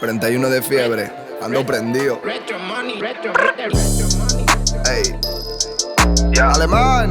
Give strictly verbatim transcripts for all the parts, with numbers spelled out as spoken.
treinta y uno de fiebre, ando prendido. Ey, alemán,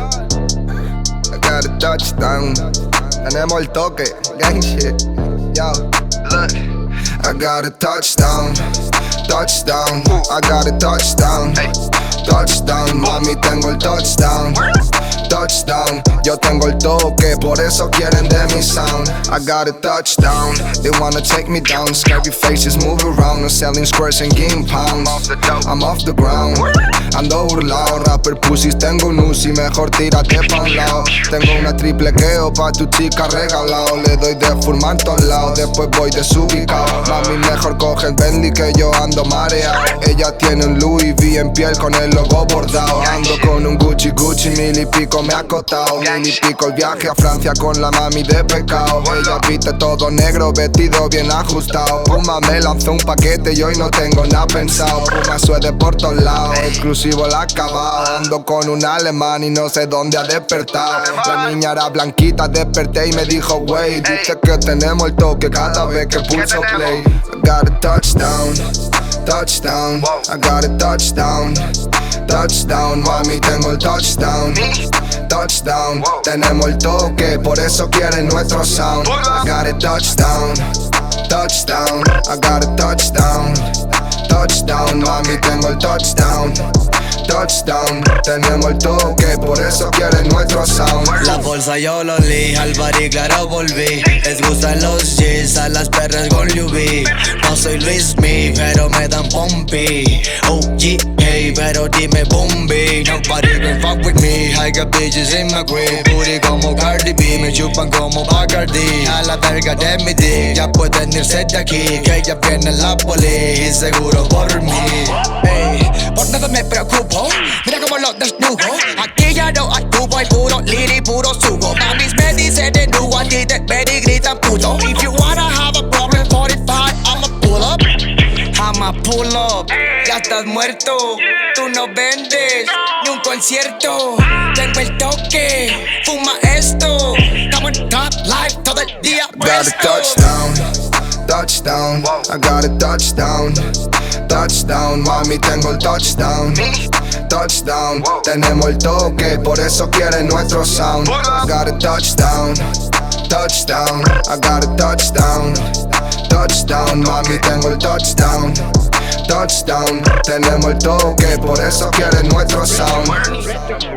I got a touchdown. Tenemos el toque, gang shit. Yo, look, I got a touchdown, touchdown. I got a touchdown, touchdown. Mami, tengo el touchdown. Touchdown, yo tengo el toque, por eso quieren de mi sound. I got a touchdown, they wanna take me down. Scary faces move around, I'm selling squares and game pounds. I'm off the ground, ando burlao. Rapper pussies, tengo un Uzi, mejor tírate pa' un lado. Tengo una triple queo pa' tu chica regalado. Le doy de fumar en todos lados, después voy desubicado. Mami, mejor coge el Bentley que yo ando mareado. Ella tiene un Louis V en piel con el logo bordado. Ando con un Gucci Gucci, mil y pico me ha costado. Mil y pico el viaje a Francia con la mami de pecado. Ella viste todo negro, vestido bien ajustado. Puma me lanzó un paquete y hoy no tengo nada pensado. Puma suede por todos lados, exclusivo el acabado. Ando con un alemán y no sé dónde ha despertado. La niña era blanquita, desperté y me dijo wey, dice que tenemos el toque cada vez que pulso play. I got a touchdown, touchdown. I got a touchdown, touchdown. Mami, tengo el touchdown, touchdown. Tenemos el toque, por eso quieren nuestro sound. I got a touchdown, touchdown. I got a touchdown, touchdown. Mami, tengo el touchdown, touchdown. Tenemos el toque, por eso quieren nuestro sound. La bolsa yo lo li, al barrio claro volví. Les gustan los jeans, a las perras con Louis. No soy Luis Mi, pero me dan pompi. O G, hey, pero dime bombi. Nobody can fuck with me, I got bitches in my grave. Booty como Cardi B, me chupan como Bacardi. A la verga de mi dick, ya pueden irse de aquí. Que ya viene la poli, y seguro por mí. Hey, por nada me preocupo, mira como lo desnudo. Aquí ya no actúo, hay puro liri, puro sugo. Mamis me dicen de nuevo, a ti te ven y gritan puto. If you wanna have a problem, forty-five, I'ma pull up. I'ma pull up, ya estás muerto. Tú no vendes ni un concierto. Tengo el toque, fuma esto. Estamos en top life todo el día. Got a touchdown, touchdown. I got a touchdown, touchdown. Mami, tengo el touchdown, touchdown. Tenemos el toque, por eso quieren nuestro sound. I got a touchdown, touchdown. I got a touchdown, touchdown. Mami, tengo el touchdown, touchdown. Tenemos el toque, por eso quieren nuestro sound.